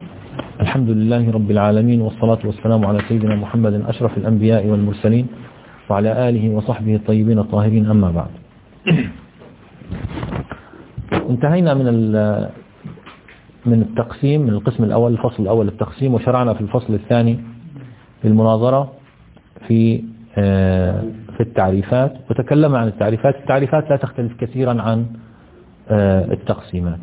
الحمد لله رب العالمين، والصلاة والسلام على سيدنا محمد أشرف الأنبياء والمرسلين وعلى آله وصحبه الطيبين الطاهرين، أما بعد. انتهينا من التقسيم، من القسم الأول، الفصل الأول التقسيم، وشرعنا في الفصل الثاني في المناظرة في التعريفات، وتكلم عن التعريفات. التعريفات لا تختلف كثيرا عن التقسيمات.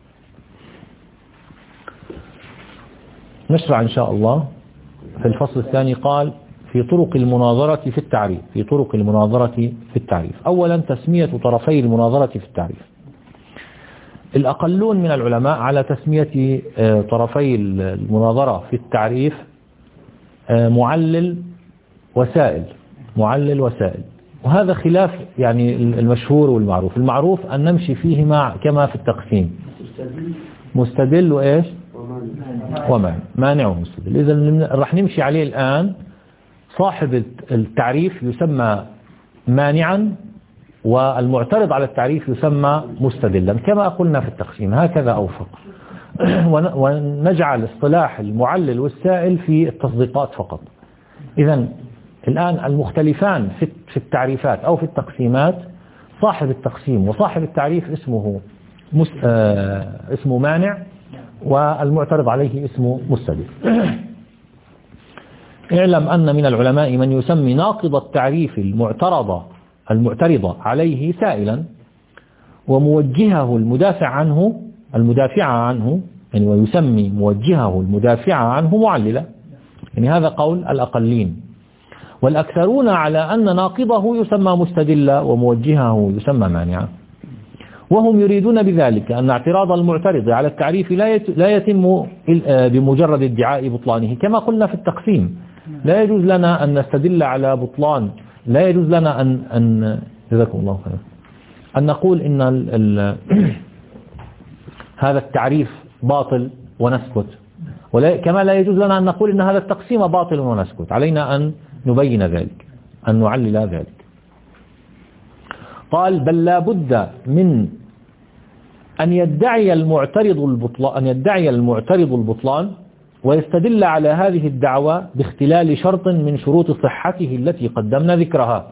نشرع إن شاء الله في الفصل الثاني. قال في طرق المناظرة في التعريف. في طرق المناظرة في التعريف. أولا تسمية طرفي المناظرة في التعريف. الأقلون من العلماء على تسمية طرفي المناظرة في التعريف معلل وسائل. معلل وسائل، وهذا خلاف يعني المشهور والمعروف. المعروف أن نمشي فيه كما في التقسيم، مستدل وإيش ومانع ومستدل. إذا رح نمشي عليه الآن. صاحب التعريف يسمى مانعا، والمعترض على التعريف يسمى مستدلا، كما قلنا في التقسيم، هكذا أوفق. ونجعل اصطلاح المعلل والسائل في التصديقات فقط. إذا الآن المختلفان في التعريفات أو في التقسيمات صاحب التقسيم وصاحب التعريف اسمه مانع، والمعترض عليه اسمه مستدل. اعلم أن من العلماء من يسمي ناقض التعريف المعترض عليه سائلا، وموجهه المدافع عنه يعني، ويسمي موجهه المدافع عنه معللا. يعني هذا قول الأقلين. والأكثرون على أن ناقضه يسمى مستدلا وموجهه يسمى مانعا. وهم يريدون بذلك أن اعتراض المعترض على التعريف لا يتم بمجرد ادعاء بطلانه، كما قلنا في التقسيم. لا يجوز لنا أن نستدل على بطلان، لا يجوز لنا أن جزاكم الله خيرا أن نقول إن هذا التعريف باطل ونسكت، كما لا يجوز لنا أن نقول إن هذا التقسيم باطل ونسكت. علينا أن نبين ذلك، أن نعلل ذلك. قال بل لا بد من أن يدعي المعترض البطلان ويستدل على هذه الدعوة باختلال شرط من شروط صحته التي قدمنا ذكرها.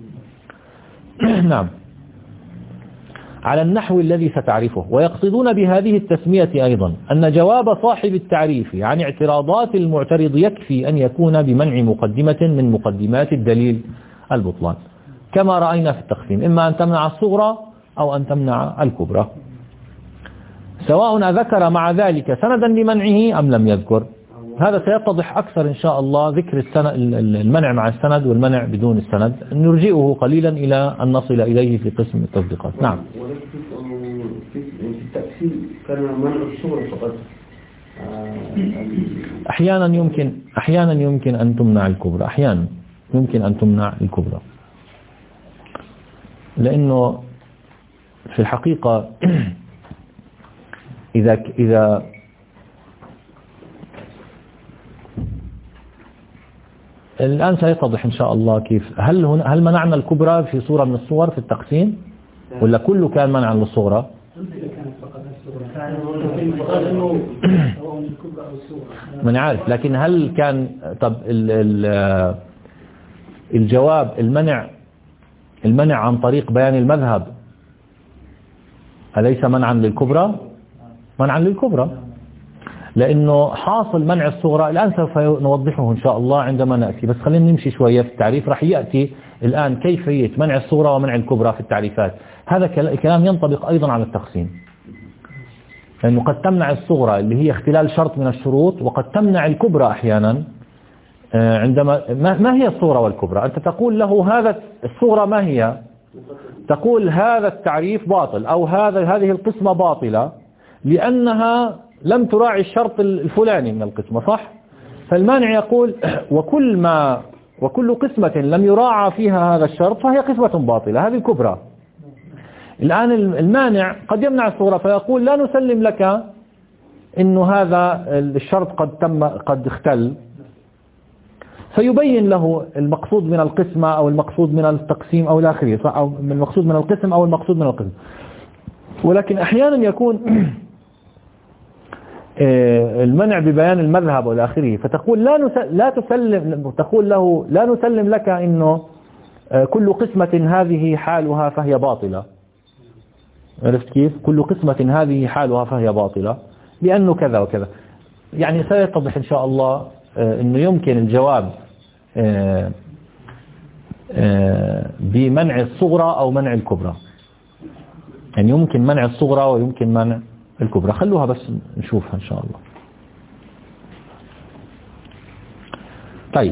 نعم، على النحو الذي ستعرفه. ويقصدون بهذه التسمية أيضا أن جواب صاحب التعريف عن اعتراضات المعترض يكفي أن يكون بمنع مقدمة من مقدمات الدليل البطلان، كما رأينا في التقسيم، إما أن تمنع الصغرى أو أن تمنع الكبرى، سواء ذكر مع ذلك سندا لمنعه أم لم يذكر. هذا سيتضح أكثر إن شاء الله، ذكر المنع مع السند والمنع بدون السند، نرجئه قليلا إلى أن نصل إليه في قسم التصديقات. نعم. في التأكيد كان منع الصغرى فقط. أحيانا يمكن أن تمنع الكبرى، أحيانا يمكن أن تمنع الكبرى، لأنه في الحقيقة إذا الآن سيتضح إن شاء الله كيف. هل منعنا الكبرى في صورة من الصور في التقسيم، ولا كله كان منعا للصغرى؟ من عارف، لكن هل كان الجواب المنع عن طريق بيان المذهب أليس منعا للكبرى؟ منعا للكبرى، لأنه حاصل منع الصغرى. الآن سوف نوضحه إن شاء الله عندما نأتي، بس خلينا نمشي شوية في التعريف. رح يأتي الآن كيفية منع الصغرى ومنع الكبرى في التعريفات. هذا كلام ينطبق أيضا على التقسيم، لأنه قد تمنع الصغرى اللي هي اختلال شرط من الشروط، وقد تمنع الكبرى أحيانا. عندما ما هي الصغرى والكبرى؟ أنت تقول له هذا الصغرى ما هي؟ تقول هذا التعريف باطل، أو هذه القسمة باطلة لأنها لم تراعي الشرط الفلاني من القسمة، صح؟ فالمانع يقول وكل قسمة لم يراعى فيها هذا الشرط فهي قسمة باطلة، هذه الكبرى. الآن المانع قد يمنع الصغرى فيقول لا نسلم لك إنه هذا الشرط قد اختل، فيبين له المقصود من القسمة أو المقصود من التقسيم أو الآخرية، أو المقصود من القسم أو المقصود من القسم. ولكن أحيانا يكون المنع ببيان المذهب والى اخره، فتقول لا تسلم، تقول له لا نسلم لك انه كل قسمة هذه حالها فهي باطلة. عرفت كيف؟ كل قسمة هذه حالها فهي باطلة لأنه كذا وكذا. يعني سيتضح إن شاء الله أنه يمكن الجواب بمنع الصغرى أو منع الكبرى. يعني يمكن منع الصغرى ويمكن منع الكبرى. خلوها بس نشوفها إن شاء الله. طيب،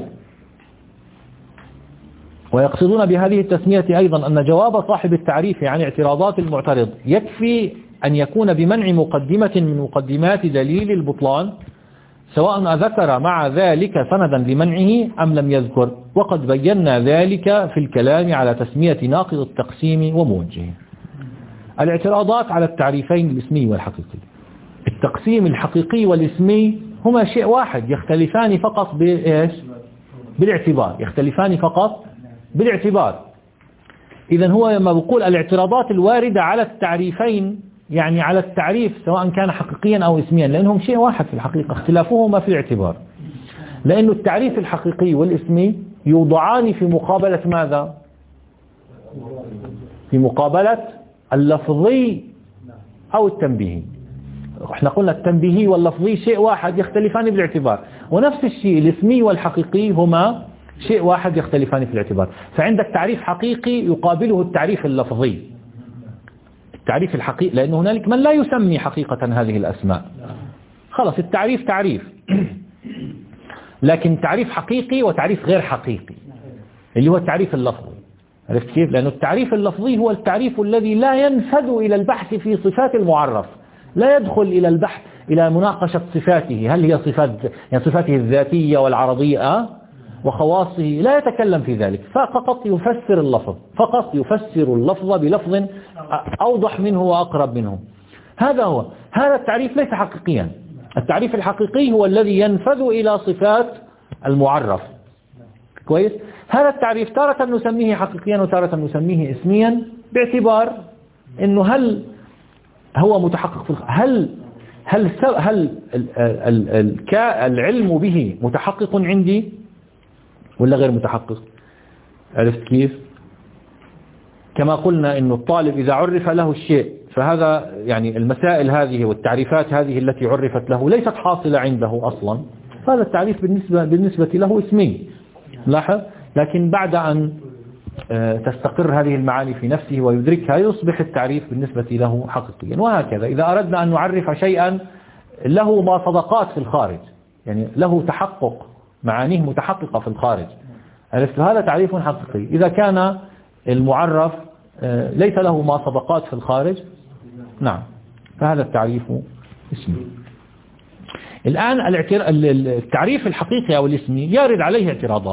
ويقصدون بهذه التسمية أيضا أن جواب صاحب التعريف عن اعتراضات المعترض يكفي أن يكون بمنع مقدمة من مقدمات دليل البطلان، سواء ذكر مع ذلك سندا لمنعه أم لم يذكر، وقد بينا ذلك في الكلام على تسمية ناقض التقسيم وموجهه. الاعتراضات على التعريفين الاسمي والحقيقي. التقسيم الحقيقي والاسمي هما شيء واحد، يختلفان فقط بالاعتبار، يختلفان فقط بالاعتبار. إذن هو ما بقول الاعتراضات الواردة على التعريفين، يعني على التعريف سواء كان حقيقيا أو اسميا، لأنهم شيء واحد في الحقيقة، اختلافهما في الاعتبار. لأن التعريف الحقيقي والاسمي يوضعان في مقابلة ماذا؟ في مقابلة اللفظي أو التنبيهي. احنا قلنا التنبيهي واللفظي شيء واحد يختلفان بالاعتبار، ونفس الشيء الاسمي والحقيقي هما شيء واحد يختلفان في الاعتبار. فعندك تعريف حقيقي يقابله التعريف اللفظي. التعريف الحقيقي، لأن هنالك من لا يسمي حقيقة هذه الأسماء، خلاص التعريف تعريف، لكن تعريف حقيقي وتعريف غير حقيقي اللي هو التعريف اللفظي. عرفت كيف؟ لأن التعريف اللفظي هو التعريف الذي لا ينفذ إلى البحث في صفات المعرف، لا يدخل إلى البحث إلى مناقشة صفاته، هل هي صفاته الذاتية والعرضية وخواصه، لا يتكلم في ذلك، فقط يفسر اللفظ، فقط يفسر اللفظ بلفظ أوضح منه وأقرب منه. هذا التعريف ليس حقيقيا. التعريف الحقيقي هو الذي ينفذ إلى صفات المعرف. كويس؟ هذا التعريف تارة نسميه حقيقيا وتارة نسميه اسميا، باعتبار انه هل هو متحقق في هل العلم به متحقق عندي ولا غير متحقق؟ عرفت كيف؟ كما قلنا انه الطالب اذا عرف له الشيء، فهذا يعني المسائل هذه والتعريفات هذه التي عرفت له ليست حاصلة عنده اصلا، فهذا التعريف بالنسبة له اسمي. لاحظ، لكن بعد أن تستقر هذه المعاني في نفسه ويدركها يصبح التعريف بالنسبة له حقيقيا. وهكذا إذا أردنا أن نعرف شيئا له مصداقات في الخارج، يعني له تحقق، معانيه متحققة في الخارج، عرفت، هذا تعريف حقيقي. إذا كان المعرف ليس له مصداقات في الخارج، نعم، فهذا التعريف اسمي. الآن التعريف الحقيقي أو الاسمي يرد عليه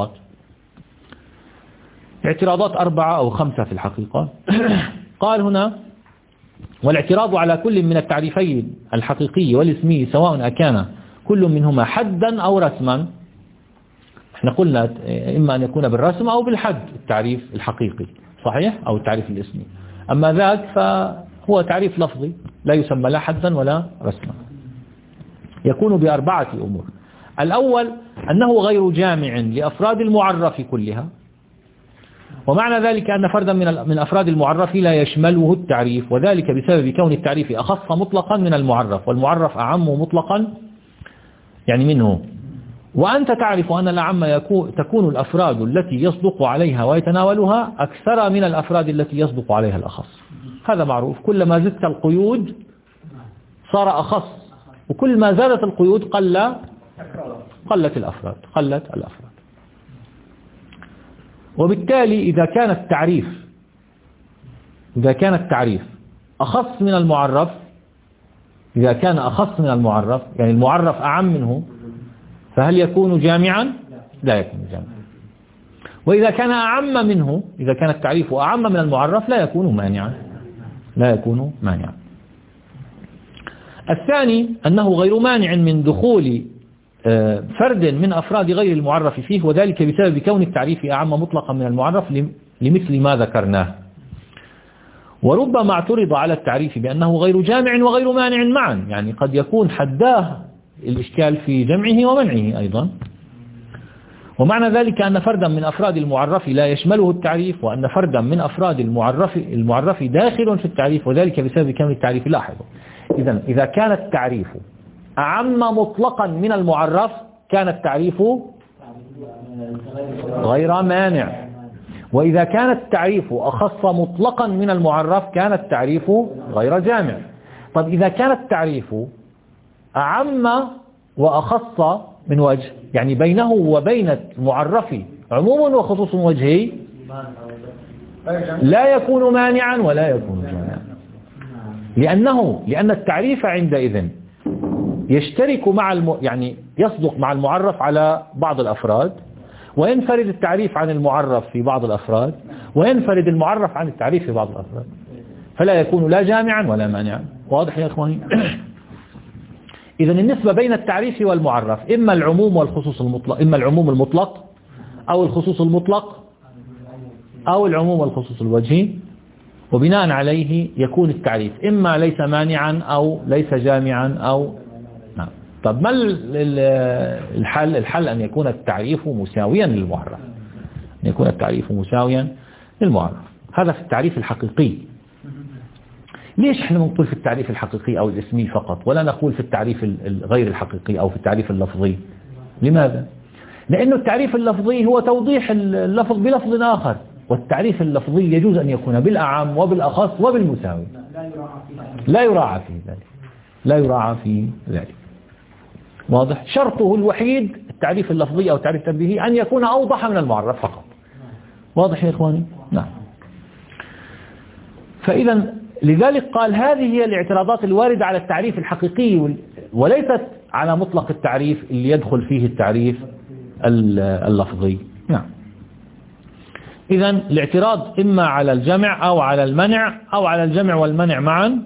اعتراضات 4 أو 5 في الحقيقة. قال هنا: والاعتراض على كل من التعريفين الحقيقي والاسمي سواء أكان كل منهما حدا أو رسما. احنا قلنا إما أن يكون بالرسم أو بالحد التعريف الحقيقي، صحيح، أو التعريف الاسمي. أما ذاك فهو تعريف لفظي لا يسمى لا حدا ولا رسما. يكون ب4 أمور. الأول أنه غير جامع لأفراد المعرف كلها، ومعنى ذلك أن فردا من أفراد المعرف لا يشمله التعريف، وذلك بسبب كون التعريف أخص مطلقا من المعرف، والمعرف أعم مطلقا يعني منه. وأنت تعرف أن الأعم تكون الأفراد التي يصدق عليها ويتناولها أكثر من الأفراد التي يصدق عليها الأخص. هذا معروف، كلما زدت القيود صار أخص، وكل ما زادت القيود قلت الأفراد. وبالتالي إذا كان التعريف أخص من المعرف، إذا كان أخص من المعرف يعني المعرف أعم منه، فهل يكون جامعا؟ لا يكون جامعا. وإذا كان أعم منه، إذا كان التعريف أعم من المعرف، لا يكون مانعا. الثاني أنه غير مانع من دخول فرد من أفراد غير المعرف فيه، وذلك بسبب كون التعريف أعم مطلقا من المعرف لمثل ما ذكرناه. وربما اعترض على التعريف بأنه غير جامع وغير مانع معا، يعني قد يكون حداه الإشكال في جمعه ومنعه أيضا. ومعنى ذلك أن فردا من أفراد المعرف لا يشمله التعريف، وأن فردا من أفراد المعرف داخل في التعريف، وذلك بسبب كون التعريف. لاحظوا، إذا كان التعريف أعم مطلقا من المعرف كان التعريف غير مانع، وإذا كان التعريف أخص مطلقا من المعرف كان التعريف غير جامع. طب إذا كان التعريف أعم وأخص من وجه، يعني بينه وبين المعرف عموم وخصوص وجهي، لا يكون مانعا ولا يكون جامعا، لأن التعريف عندئذ يشترك مع يعني يصدق مع المعرف على بعض الأفراد، وينفرد التعريف عن المعرف في بعض الأفراد، وينفرد المعرف عن التعريف في بعض الأفراد، فلا يكون لا جامعا ولا مانعا. واضح يا إخواني؟ إذن النسبة بين التعريف والمعرف إما العموم والخصوص المطلق، إما العموم المطلق أو الخصوص المطلق أو العموم والخصوص الوجهي، وبناء عليه يكون التعريف إما ليس مانعا أو ليس جامعا أو نعم. طب ما الحل؟ الحل أن يكون التعريف مساويا للمعرف، أن يكون التعريف مساويا للمعرف. هذا في التعريف الحقيقي. ليش احنا نقول في التعريف الحقيقي أو الاسمي فقط ولا نقول في التعريف الغير الحقيقي أو في التعريف اللفظي؟ لماذا؟ لأنه التعريف اللفظي هو توضيح اللفظ بلفظ آخر، والتعريف اللفظي يجوز أن يكون بالأعم وبالأخص وبالمساوي، لا يراعى في ذلك، لا يراعى في ذلك. واضح؟ شرطه الوحيد التعريف اللفظي أو التعريف التنبيهي أن يكون أوضح من المعرف فقط. واضح يا إخواني؟ نعم. فإذا لذلك قال هذه هي الاعتراضات الواردة على التعريف الحقيقي، وليست على مطلق التعريف اللي يدخل فيه التعريف اللفظي. نعم. إذا الاعتراض إما على الجمع أو على المنع أو على الجمع والمنع معا.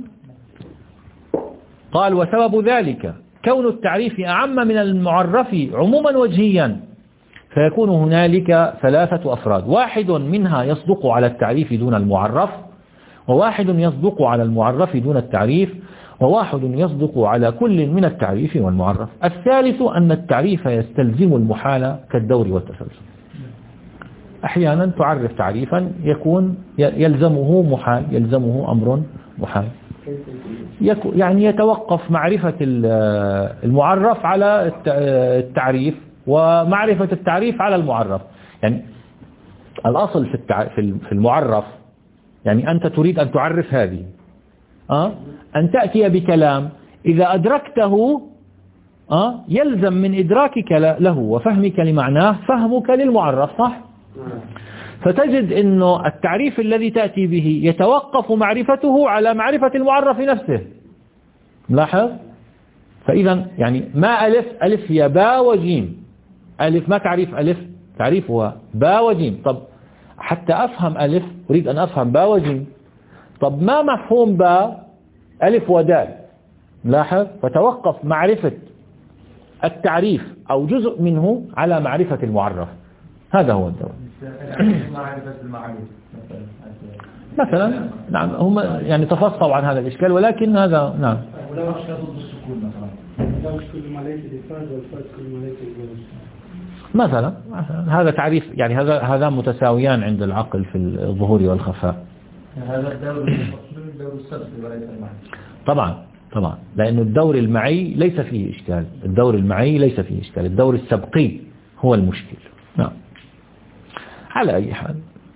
قال وسبب ذلك كون التعريف أعم من المعرف عموما وجهيا، فيكون هنالك ثلاثة أفراد، واحد منها يصدق على التعريف دون المعرف، وواحد يصدق على المعرف دون التعريف، وواحد يصدق على كل من التعريف والمعرف. الثالث أن التعريف يستلزم المحال كالدور والتسلسل. أحيانا تعرف تعريفا يكون يلزمه محال، يلزمه أمر محال، يعني يتوقف معرفة المعرف على التعريف ومعرفة التعريف على المعرف. يعني الأصل في المعرف، يعني أنت تريد أن تعرف هذه أن تأتي بكلام إذا أدركته يلزم من إدراكك له وفهمك لمعناه فهمك للمعرف، صح؟ فتجد أنه التعريف الذي تأتي به يتوقف معرفته على معرفة المعرف نفسه. لاحظ؟ فإذا يعني ما ألف هي باء وجيم. ألف ما تعريف ألف، تعريفها باء وجيم. طب حتى أفهم ألف أريد أن أفهم باء وجيم. طب ما مفهوم باء؟ ألف ودال. لاحظ؟ فتوقف معرفة التعريف أو جزء منه على معرفة المعرف. هذا هو الدور. مثلا نعم، هم يعني تفصلوا عن هذا الإشكال، ولكن هذا نعم. مثلا هذا تعريف، يعني هذا متساويان عند العقل في الظهور والخفاء. هذا الدور السبقي وليس المعي. طبعا لأن الدور المعي ليس فيه إشكال، الدور المعي ليس فيه إشكال، الدور السبقي هو المشكل. نعم. على أي حال،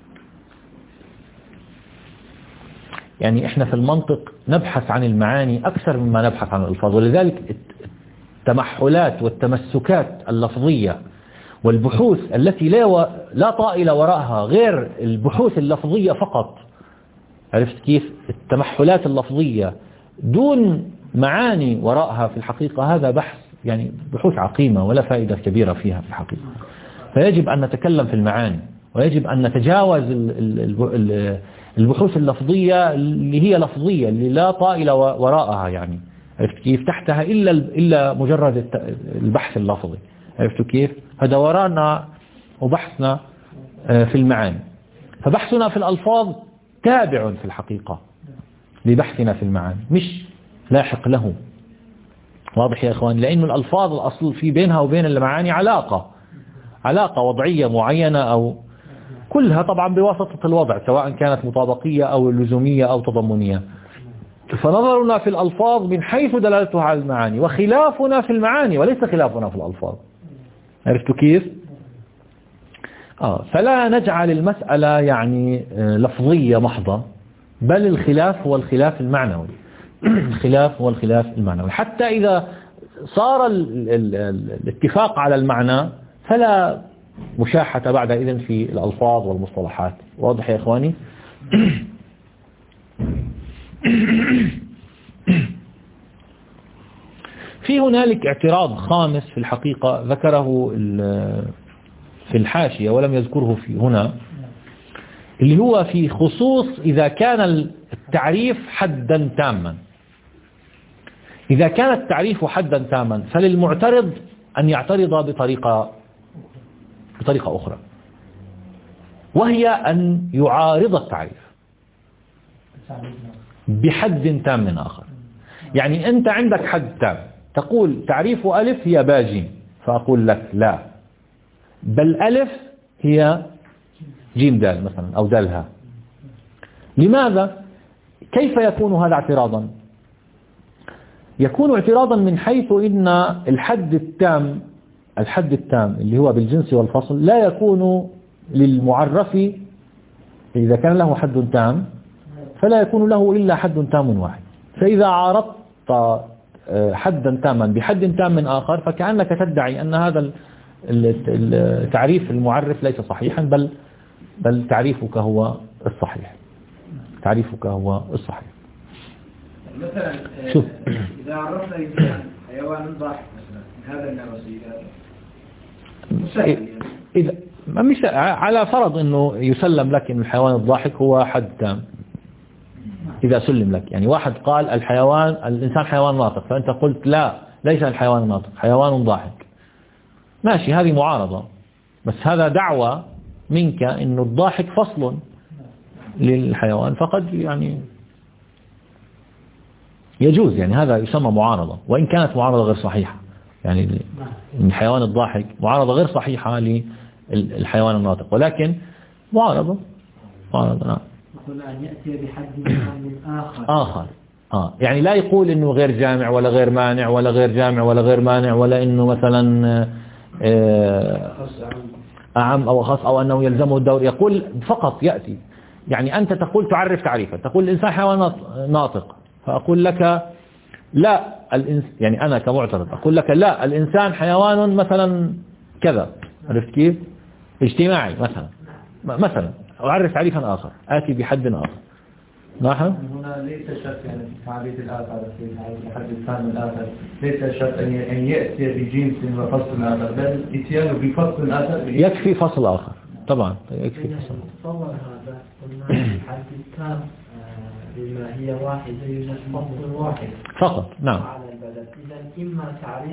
يعني إحنا في المنطق نبحث عن المعاني أكثر مما نبحث عن الألفاظ، ولذلك التمحلات والتمسكات اللفظية والبحوث التي لا طائل وراءها غير البحوث اللفظية فقط. عرفت كيف؟ التمحلات اللفظية دون معاني وراءها في الحقيقة هذا بحث، يعني بحوث عقيمة ولا فائدة كبيرة فيها في الحقيقة. فيجب أن نتكلم في المعاني، ويجب أن نتجاوز البحوث اللفظية اللي هي لفظية اللي لا طائل وراءها، يعني عرفت كيف؟ تحتها إلا مجرد البحث اللفظي. عرفت كيف؟ فدورنا وبحثنا في المعاني، فبحثنا في الألفاظ تابع في الحقيقة لبحثنا في المعاني، مش لاحق له. واضح يا إخوان؟ لأن الألفاظ الأصل في بينها وبين المعاني علاقة وضعية معينة، أو كلها طبعا بواسطة الوضع، سواء كانت مطابقية أو لزومية أو تضمنية. فنظرنا في الألفاظ من حيث دلالتها على المعاني، وخلافنا في المعاني وليس خلافنا في الألفاظ. عرفتوا كيف؟ فلا نجعل المسألة يعني لفظية محضة، بل الخلاف هو الخلاف المعنوي. الخلاف هو الخلاف المعنوي، حتى إذا صار الاتفاق على المعنى فلا مشاحة بعد إذن في الألفاظ والمصطلحات. واضح يا إخواني؟ في هنالك اعتراض خامس في الحقيقة ذكره في الحاشية ولم يذكره في هنا، اللي هو في خصوص إذا كان التعريف حدا تاما. إذا كان التعريف حدا تاما فللمعترض أن يعترض بطريقة أخرى، وهي أن يعارض التعريف بحد تام آخر. يعني أنت عندك حد تام، تقول تعريف ألف هي باجيم، فأقول لك لا، بل ألف هي جيم دال مثلا أو دالها. لماذا؟ كيف يكون هذا اعتراضا؟ يكون اعتراضا من حيث إن الحد التام اللي هو بالجنس والفصل لا يكون للمعرف، إذا كان له حد تام فلا يكون له إلا حد تام واحد. فإذا عارضت حدا تاما بحد تام آخر فكأنك تدعي أن هذا التعريف المعرف ليس صحيحا، بل تعريفك هو الصحيح. مثلا شوف، إذا عرفنا إنسان حيوان ضاحك مثلا من هذا النوع، إذا مش على فرض أنه يسلم لك أن الحيوان الضاحك هو حد تام، إذا سلم لك، يعني واحد قال الإنسان حيوان ناطق، فأنت قلت لا، ليس الحيوان ناطق، حيوان ضاحك، ماشي، هذه معارضة، بس هذا دعوة منك أنه الضاحك فصل للحيوان، فقد يعني يجوز، يعني هذا يسمى معارضة، وإن كانت معارضة غير صحيحة. يعني الحيوان الضاحك معارضة غير صحيحة للحيوان الناطق، ولكن معارضة. نعم. يقول أن يأتي بحد من آخر. يعني لا يقول إنه غير جامع ولا غير مانع ولا غير جامع ولا غير مانع، ولا إنه مثلا أعم أو أخص أو أنه يلزمه الدور. يقول فقط يأتي، يعني أنت تقول تعرف تعريفا، تقول الإنسان حيوان ناطق، فأقول لك لا، يعني أنا كمعترض أقول لك لا، الإنسان حيوان مثلا كذا، عرفت كيف؟ اجتماعي مثلا أعرف تعريفا آخر، آتي بحد آخر. نعم. هنا ليس شرط يعني في تعريف الآخر في الحد الثاني الآخر، ليس شرط أن يأتي بجنس وفصل آخر، بل إتيانه بفصل آخر يكفي فصل آخر. طبعا يكفي فصل. تصور هذا قلنا الحد التام بما هي واحدة يوجد فصل واحد فقط. نعم. على البلد. إذا إما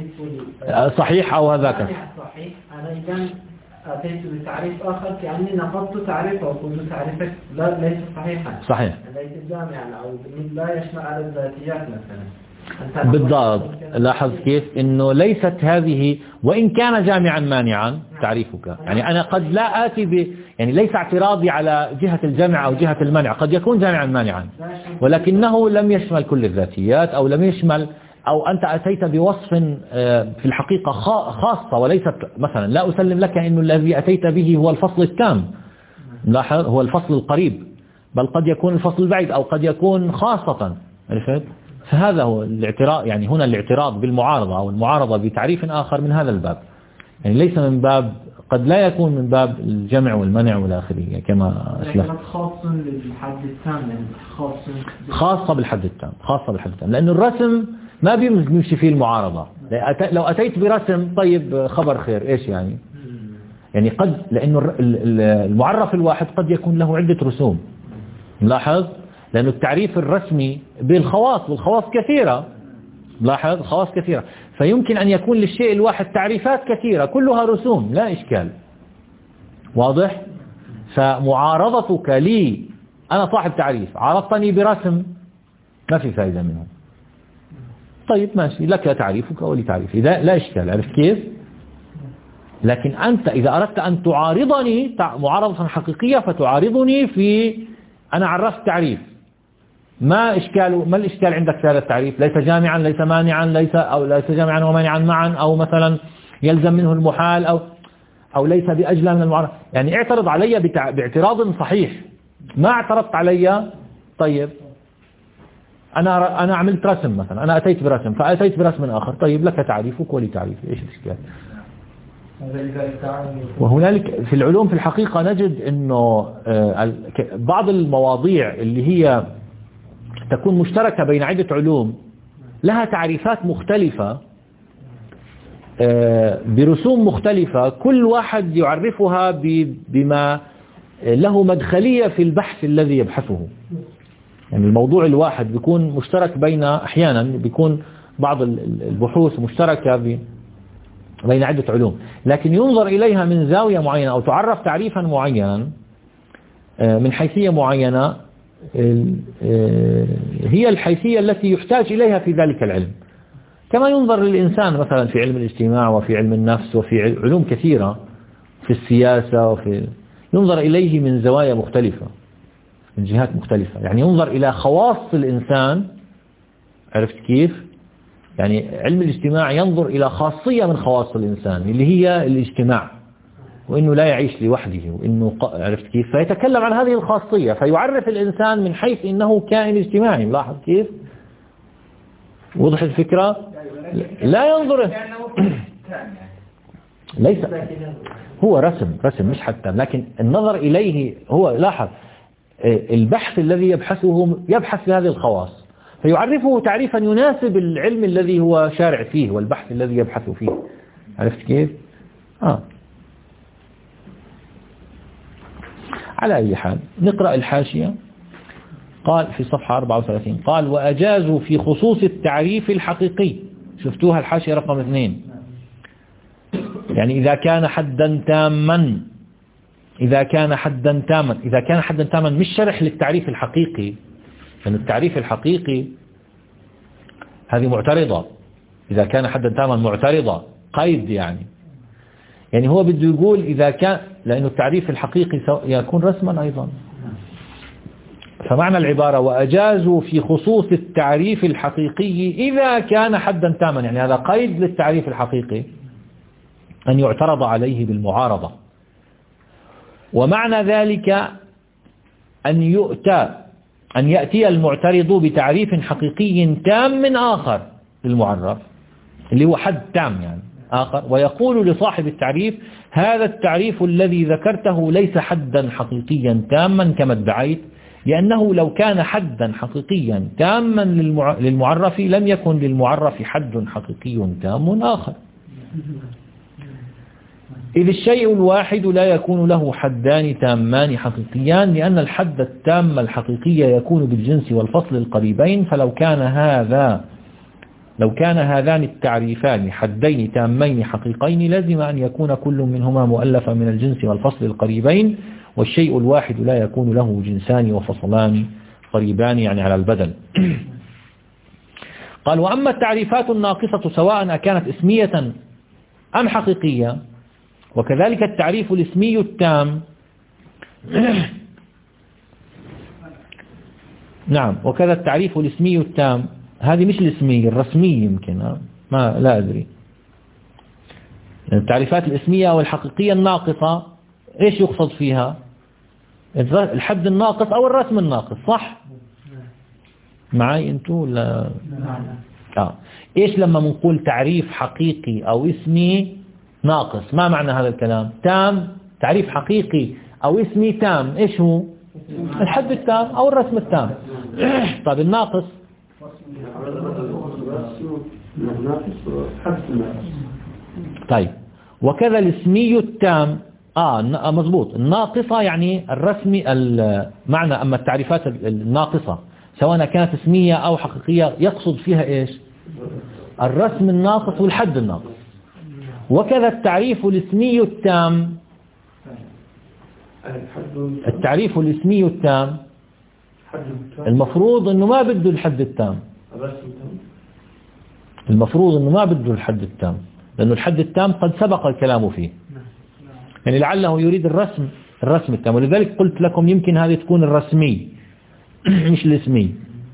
تعريف صحيح أو هذاك صحيح. أنا إذا أتيت بتعريف آخر كأني نقضت تعريفه وقلت تعريفك ليس صحيحا. صحيح. ليس جامعا أو لا يشمل على الذاتيات مثلا. بالضبط. لاحظ كيف إنه ليست هذه، وإن كان جامعا مانعا تعريفك، يعني أنا قد لا آتي يعني ليس اعتراضي على جهة الجامع أو جهة المنع، قد يكون جامعا مانعا ولكنه لم يشمل كل الذاتيات، أو لم يشمل، أو أنت أتيت بوصف في الحقيقة خاصة وليست، مثلا لا أسلم لك إنه الذي أتيت به هو الفصل التام، لاحظ هو الفصل القريب، بل قد يكون الفصل البعيد أو قد يكون خاصة. عرفت؟ فهذا هو الاعتراض، يعني هنا الاعتراض بالمعارضة أو المعارضة بتعريف آخر من هذا الباب، يعني ليس من باب، قد لا يكون من باب الجمع والمنع والى اخره كما أسلف. خاص بالحد التام، يعني خاصة بالحد التام، لأن الرسم ما بيمشي فيه المعارضة. لو أتيت برسم طيب خبر خير، إيش يعني قد، لأنه المعرف الواحد قد يكون له عدة رسوم، ملاحظ، لأنه التعريف الرسمي بالخواص، والخواص كثيرة، ملاحظ، خواص كثيرة، فيمكن أن يكون للشيء الواحد تعريفات كثيرة كلها رسوم، لا إشكال. واضح؟ فمعارضتك لي، أنا صاحب تعريف، عرضتني برسم ما في فائدة منه. طيب ماشي، لك تعريفك ولي تعريفي، لا إشكال. عرفت كيف؟ لكن أنت إذا أردت أن تعارضني معارضة حقيقية فتعارضني في أنا عرفت تعريف، ما الإشكال عندك في هذا التعريف؟ ليس جامعا، ليس مانعا، ليس جامعا ومانعا معا، أو مثلا يلزم منه المحال، أو ليس بأجل من المعارضة. يعني اعترض علي باعتراض صحيح. ما اعترضت علي. طيب أنا عملت رسم مثلا، أنا أتيت برسم فأتيت برسم آخر، طيب لك تعريفك ولي تعريفي، إيش الإشكال؟ وهنالك في العلوم في الحقيقة نجد أنه بعض المواضيع اللي هي تكون مشتركة بين عدة علوم لها تعريفات مختلفة برسوم مختلفة، كل واحد يعرفها بما له مدخلية في البحث الذي يبحثه. يعني الموضوع الواحد بيكون مشترك أحيانا بيكون بعض البحوث مشتركة بين عدة علوم، لكن ينظر إليها من زاوية معينة أو تعرف تعريفا معينا من حيثية معينة هي الحيثية التي يحتاج إليها في ذلك العلم. كما ينظر للإنسان مثلا في علم الاجتماع وفي علم النفس وفي علوم كثيرة، في السياسة ينظر إليه من زوايا مختلفة، من جهات مختلفة. يعني ينظر إلى خواص الإنسان. عرفت كيف؟ يعني علم الاجتماع ينظر إلى خاصية من خواص الإنسان اللي هي الاجتماع، وإنه لا يعيش لوحده، وإنه عرفت كيف؟ فيتكلم عن هذه الخاصية، فيعرف الإنسان من حيث إنه كائن اجتماعي. ملاحظ كيف؟ وضح الفكرة؟ لا ينظر ليس هو رسم مش حتى، لكن النظر إليه هو لاحظ البحث الذي يبحث في هذه الخواص، فيعرفه تعريفا يناسب العلم الذي هو شارع فيه والبحث الذي يبحث فيه. عرفت كيف؟ على أي حال نقرأ الحاشية. قال في صفحة 34، قال وأجازوا في خصوص التعريف الحقيقي. شفتوها الحاشية رقم 2. يعني إذا كان حدا تاما، إذا كان حدا تاما مش شرح للتعريف الحقيقي، لأن التعريف الحقيقي هذه معترضة. إذا كان حدا تاما معترضة قيد، يعني هو بده يقول إذا كان، لأنه التعريف الحقيقي يكون رسما أيضا. فمعنى العبارة وأجازوا في خصوص التعريف الحقيقي إذا كان حدا تاما، يعني هذا قيد للتعريف الحقيقي أن يعترض عليه بالمعارضة. ومعنى ذلك أن يأتي المعترض بتعريف حقيقي تام من آخر للمعرف اللي هو حد تام آخر، ويقول لصاحب التعريف هذا التعريف الذي ذكرته ليس حدا حقيقيا تاما كما ادعيت، لأنه لو كان حدا حقيقيا تاما للمعرف لم يكن للمعرف حد حقيقي تام آخر، إذ الشيء الواحد لا يكون له حدان تامان حقيقيان، لأن الحد التام الحقيقي يكون بالجنس والفصل القريبين. فلو كان هذان التعريفان حدين تامين حقيقين لازم أن يكون كل منهما مؤلفا من الجنس والفصل القريبين، والشيء الواحد لا يكون له جنسان وفصلان قريبان يعني على البدل. قال وأما التعريفات الناقصة سواء كانت اسمية أم حقيقية، وكذلك التعريف الاسمي التام نعم، وكذا التعريف الاسمي التام، هذه مش الاسمي، الرسمي يمكن، لا أدري. التعريفات الاسمية والحقيقية الناقصة ايش يقصد فيها؟ الحد الناقص او الرسم الناقص، صح؟ معي انتو ولا؟ ايش لما بنقول تعريف حقيقي او اسمي ناقص؟ ما معنى هذا الكلام؟ تام، تعريف حقيقي او اسمي تام، ايش هو؟ الحد التام او الرسم التام. طيب الناقص؟ طيب وكذا الاسمي التام مضبوط. الناقصة يعني الرسمي المعنى. أما التعريفات الناقصة سواء كانت اسمية أو حقيقية يقصد فيها إيش؟ الرسم الناقص والحد الناقص. وكذا التعريف الاسمي التام، التعريف الاسمي التام المفروض أنه ما بده الحد التام، المفروض أنه ما بده الحد التام، لأنه الحد التام قد سبق الكلام فيه، يعني لعله يريد الرسم التام، ولذلك قلت لكم يمكن هذه تكون الرسمي مش الاسمي.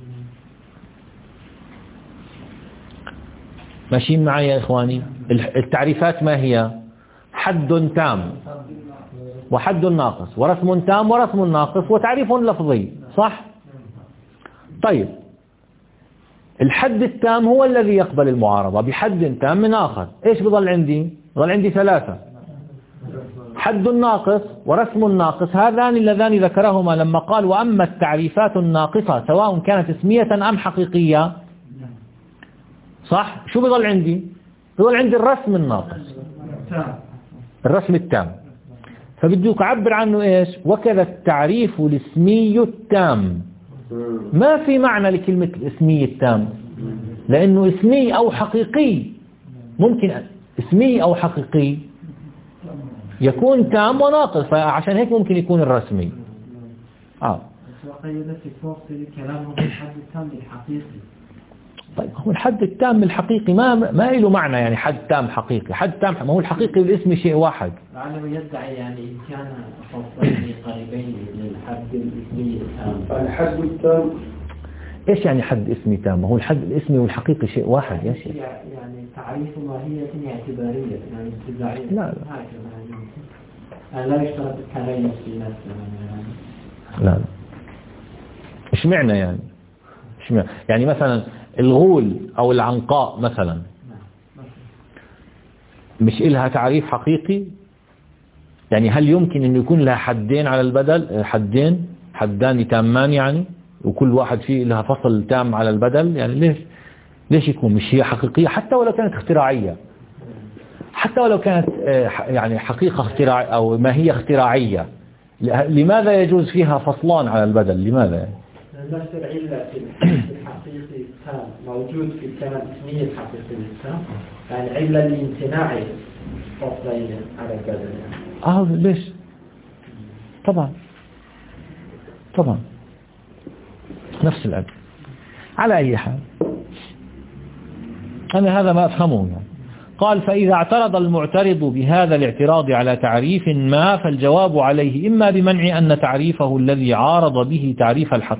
ماشيين معي يا إخواني؟ التعريفات ما هي؟ حد تام وحد ناقص ورسم تام ورسم ناقص وتعريف لفظي، صح؟ طيب الحد التام هو الذي يقبل المعارضة بحد تام من آخر. إيش بضل عندي؟ بضل عندي ثلاثة: حد ناقص ورسم ناقص، هذان اللذان ذكرهما لما قال وأما التعريفات الناقصة سواء كانت اسمية أم حقيقية، صح؟ شو بضل عندي؟ بضل عندي الرسم الناقص، الرسم التام. فبديك أعبر عنه إيش؟ وكذا التعريف الاسمي التام. ما في معنى لكلمة الاسمي التام، لأنه اسمي أو حقيقي، ممكن اسمي أو حقيقي يكون تام وناقص، فعشان هيك ممكن يكون الرسمي. وقيدت فوق كلامهم الحد التام الحقيقي. طيب هو الحد التام الحقيقي ما له معنى، يعني حد تام حقيقي، حد تام ما هو الحقيقي والاسم شيء واحد. لعله يدعي يعني كان خاصين قريبين للحد الاسمي التام. الحد التام ايش يعني حد اسمي تام؟ هو الحد الاسمي والحقيقي شيء واحد يا شيخ. يعني تعريف ماهية اعتبارية يعني ابتداعية. لا لا يشترط التغير في نفسه. لا ايش معنى يعني؟ ايش معنى؟ يعني مثلا الغول او العنقاء مثلا مش إلها تعريف حقيقي؟ يعني هل يمكن أن يكون لها حدين على البدل، حدان تامان يعني، وكل واحد فيه لها فصل تام على البدل؟ يعني ليش يكون مش هي حقيقية حتى ولو كانت اختراعية، حتى ولو كانت يعني حقيقة اختراع أو ما هي اختراعية، لماذا يجوز فيها فصلان على البدل؟ لماذا يعني؟ نفس العلة في الحقيقي التام موجود في الكلام الاسمي الحقيقي التام، يعني علة لامتناع فصلين على البدل يعني. ليش؟ طبعا نفس العلة. على أي حال أنا هذا ما أفهمه يعني. قال فإذا اعترض المعترض بهذا الاعتراض على تعريف ما فالجواب عليه إما بمنع أن تعريفه الذي عارض به تعريف الحق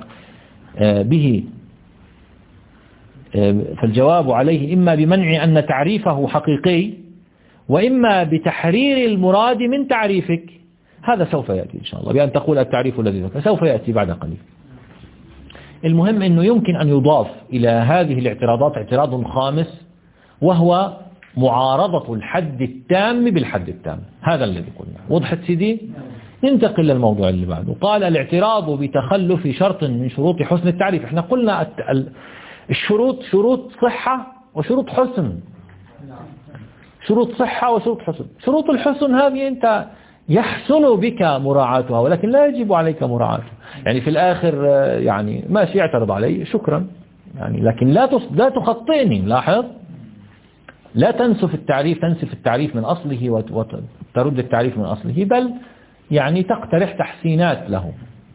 فالجواب عليه إما بمنع أن تعريفه حقيقي وإما بتحرير المراد من تعريفك. هذا سوف يأتي إن شاء الله بأن تقول التعريف الذي ذكر، سوف يأتي بعد قليل. المهم أنه يمكن أن يضاف إلى هذه الاعتراضات اعتراض خامس، وهو معارضة الحد التام بالحد التام. هذا الذي قلنا. وضحت سيدي؟ ننتقل للموضوع اللي بعده. قال الاعتراض بتخلف شرط من شروط حسن التعريف. احنا قلنا الشروط شروط صحة وشروط حسن، شروط صحة وشروط حسن. شروط الحسن هذه أنت يحسن بك مراعاتها ولكن لا يجب عليك مراعاتها، يعني في الآخر يعني ماشي يعترض علي شكرا يعني، لكن لا تخطئني. لاحظ، لا تنسف التعريف من أصله وترد التعريف من أصله، بل يعني تقترح تحسينات له.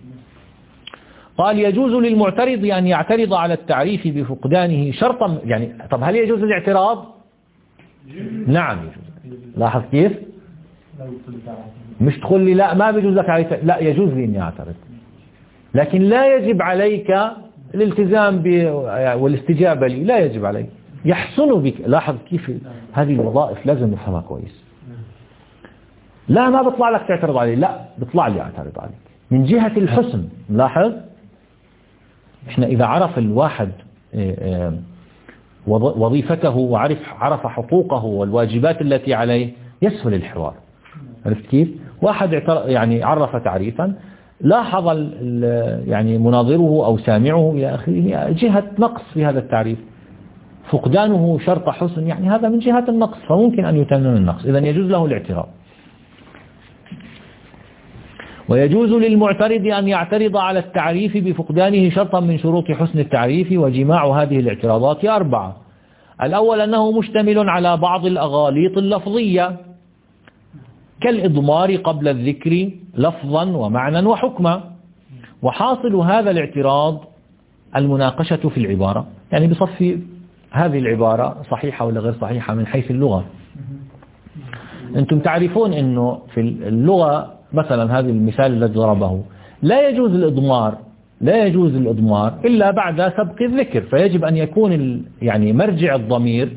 قال يجوز للمعترض أن يعترض على التعريف بفقدانه شرطا. يعني طب هل يجوز الاعتراض؟ نعم يجوز. لاحظ كيف؟ مش تقول لي لا ما بيجوز لك عليك، لا يجوز لي أني أعترض، لكن لا يجب عليك الالتزام والاستجابة لي، لا يجب عليك، يحسن بك. لاحظ كيف هذه الوظائف لازم نفهمها كويس. لا ما بطلع لك تعترض علي، لا بطلع لي اعترض عليك من جهة الحسن. لاحظ، احنا إذا عرف الواحد وظيفته وعرف حقوقه والواجبات التي عليه يسهل الحوار. عرفت كيف؟ واحد يعني عرف تعريفا، لاحظ يعني مناظره أو سامعه إلى آخره جهة نقص في هذا التعريف، فقدانه شرط حسن، يعني هذا من جهة النقص، فممكن أن يتمم النقص، إذن يجوز له الاعتراض. ويجوز للمعترض أن يعترض على التعريف بفقدانه شرطا من شروط حسن التعريف، وجماع هذه الاعتراضات 4. الأول أنه مشتمل على بعض الأغاليط اللفظية كالإضمار قبل الذكر لفظا ومعنى وحكما، وحاصل هذا الاعتراض المناقشة في العبارة، يعني بصفي هذه العبارة صحيحة ولا غير صحيحة من حيث اللغة. أنتم تعرفون أنه في اللغة مثلا هذا المثال الذي ضربه لا يجوز الإضمار إلا بعد سبق الذكر، فيجب أن يكون يعني مرجع الضمير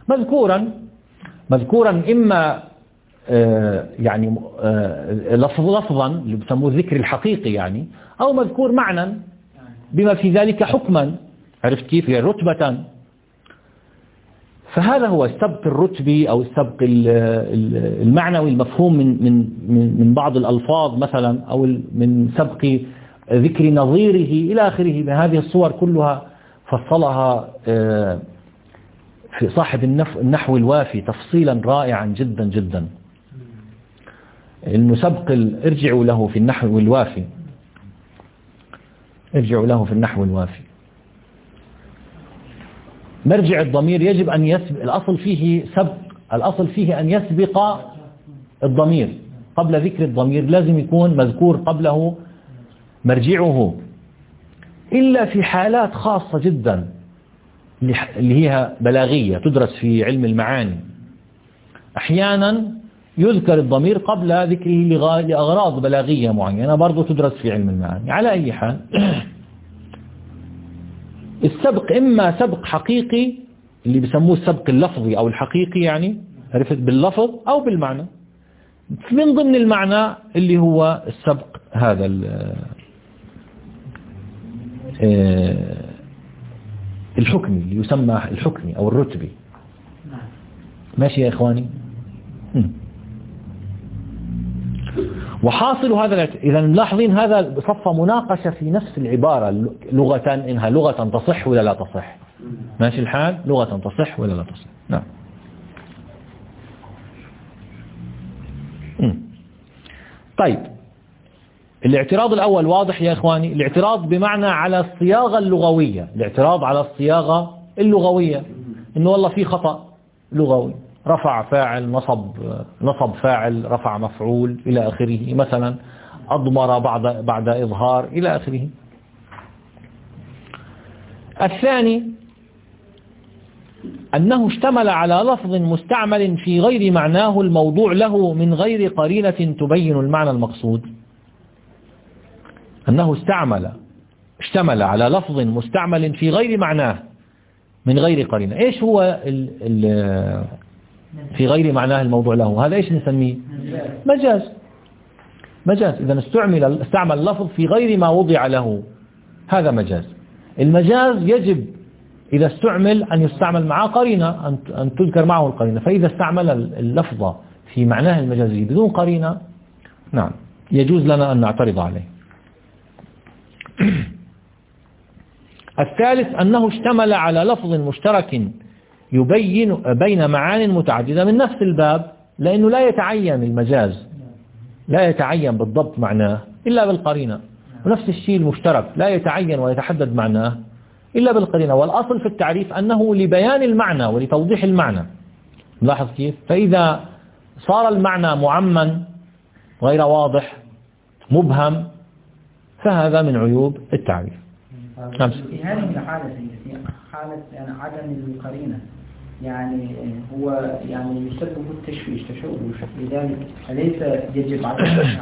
مذكورا إما يعني لفظا اللي بسموه الذكر الحقيقي يعني، أو مذكور معنى بما في ذلك حكما، عرفت كيف؟ يعني رتبة. فهذا هو السبق الرتبي أو السبق المعنوي المفهوم من بعض الألفاظ مثلا، أو من سبق ذكر نظيره إلى آخره. بهذه الصور كلها فصلها في صاحب النحو الوافي تفصيلا رائعا جدا جدا. المسبق ارجعوا له في النحو الوافي، مرجع الضمير يجب أن يسبق، الأصل فيه أن يسبق الضمير قبل ذكر الضمير، لازم يكون مذكور قبله مرجعه، إلا في حالات خاصة جدا اللي هي بلاغية تدرس في علم المعاني. أحيانا يذكر الضمير قبل ذكره لأغراض بلاغية معينة برضو تدرس في علم المعاني. على أي حال السبق إما سبق حقيقي اللي بسموه السبق اللفظي أو الحقيقي، يعني عرفت باللفظ أو بالمعنى. من ضمن المعنى اللي هو السبق هذا الحكمي اللي يسمى الحكمي أو الرتبي. ماشي يا إخواني؟ وحاصل هذا إذا ملاحظين هذا صف مناقشة في نفس العبارة لغة، إنها لغة تصح ولا لا تصح. ماشي الحال؟ لغة تصح ولا لا تصح. نعم. طيب الاعتراض الأول واضح يا إخواني، الاعتراض بمعنى على الصياغة اللغوية، الاعتراض على الصياغة اللغوية، إنه والله في خطأ لغوي، رفع فاعل، نصب فاعل، رفع مفعول إلى آخره، مثلا أضمر بعد إظهار إلى آخره. الثاني أنه اشتمل على لفظ مستعمل في غير معناه الموضوع له من غير قرينة تبين المعنى المقصود. أنه اشتمل على لفظ مستعمل في غير معناه من غير قرينة. إيش هو في غير معناه الموضوع له؟ هذا إيش نسميه؟ مجاز. إذا استعمل لفظ في غير ما وضع له، هذا مجاز. المجاز يجب إذا استعمل أن يستعمل معه قرينة، أن تذكر معه القرينة. فإذا استعمل اللفظ في معناه المجازي بدون قرينة، نعم يجوز لنا أن نعترض عليه. الثالث أنه اشتمل على لفظ مشترك يبين بين معان متعددة من نفس الباب، لأنه لا يتعين المجاز، لا يتعين بالضبط معناه إلا بالقرينة. ونفس الشيء المشترك لا يتعين ويتحدد معناه إلا بالقرينة. والأصل في التعريف أنه لبيان المعنى ولتوضيح المعنى. لاحظ كيف؟ فإذا صار المعنى معمّن غير واضح مبهم، فهذا من عيوب التعريف. في هذه الحالة حالة يعني عدم القرينة، يعني هو يعني يسبب التشويش لذلك أليس يجب على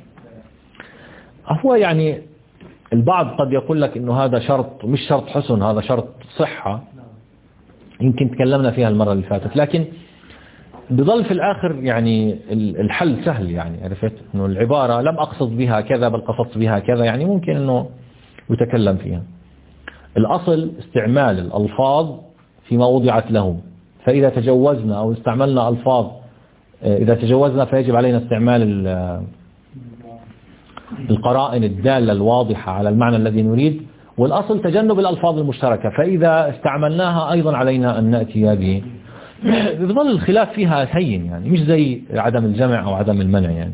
هو يعني البعض قد يقول لك إنه هذا شرط، مش شرط حسن، هذا شرط صحة، يمكن تكلمنا فيها المرة اللي فاتت، لكن بظل في الآخر يعني الحل سهل. يعني عرفت إنه العبارة لم أقصد بها كذا بل قصدت بها كذا، يعني ممكن إنه يتكلم فيها. الأصل استعمال الألفاظ فيما وضعت له، فإذا تجوزنا أو استعملنا ألفاظ، إذا تجوزنا فيجب علينا استعمال القرائن الدالة الواضحة على المعنى الذي نريد. والأصل تجنب الألفاظ المشتركة، فإذا استعملناها أيضا علينا أن نأتي به. بظل الخلاف فيها هين، يعني مش زي عدم الجمع أو عدم المنع يعني.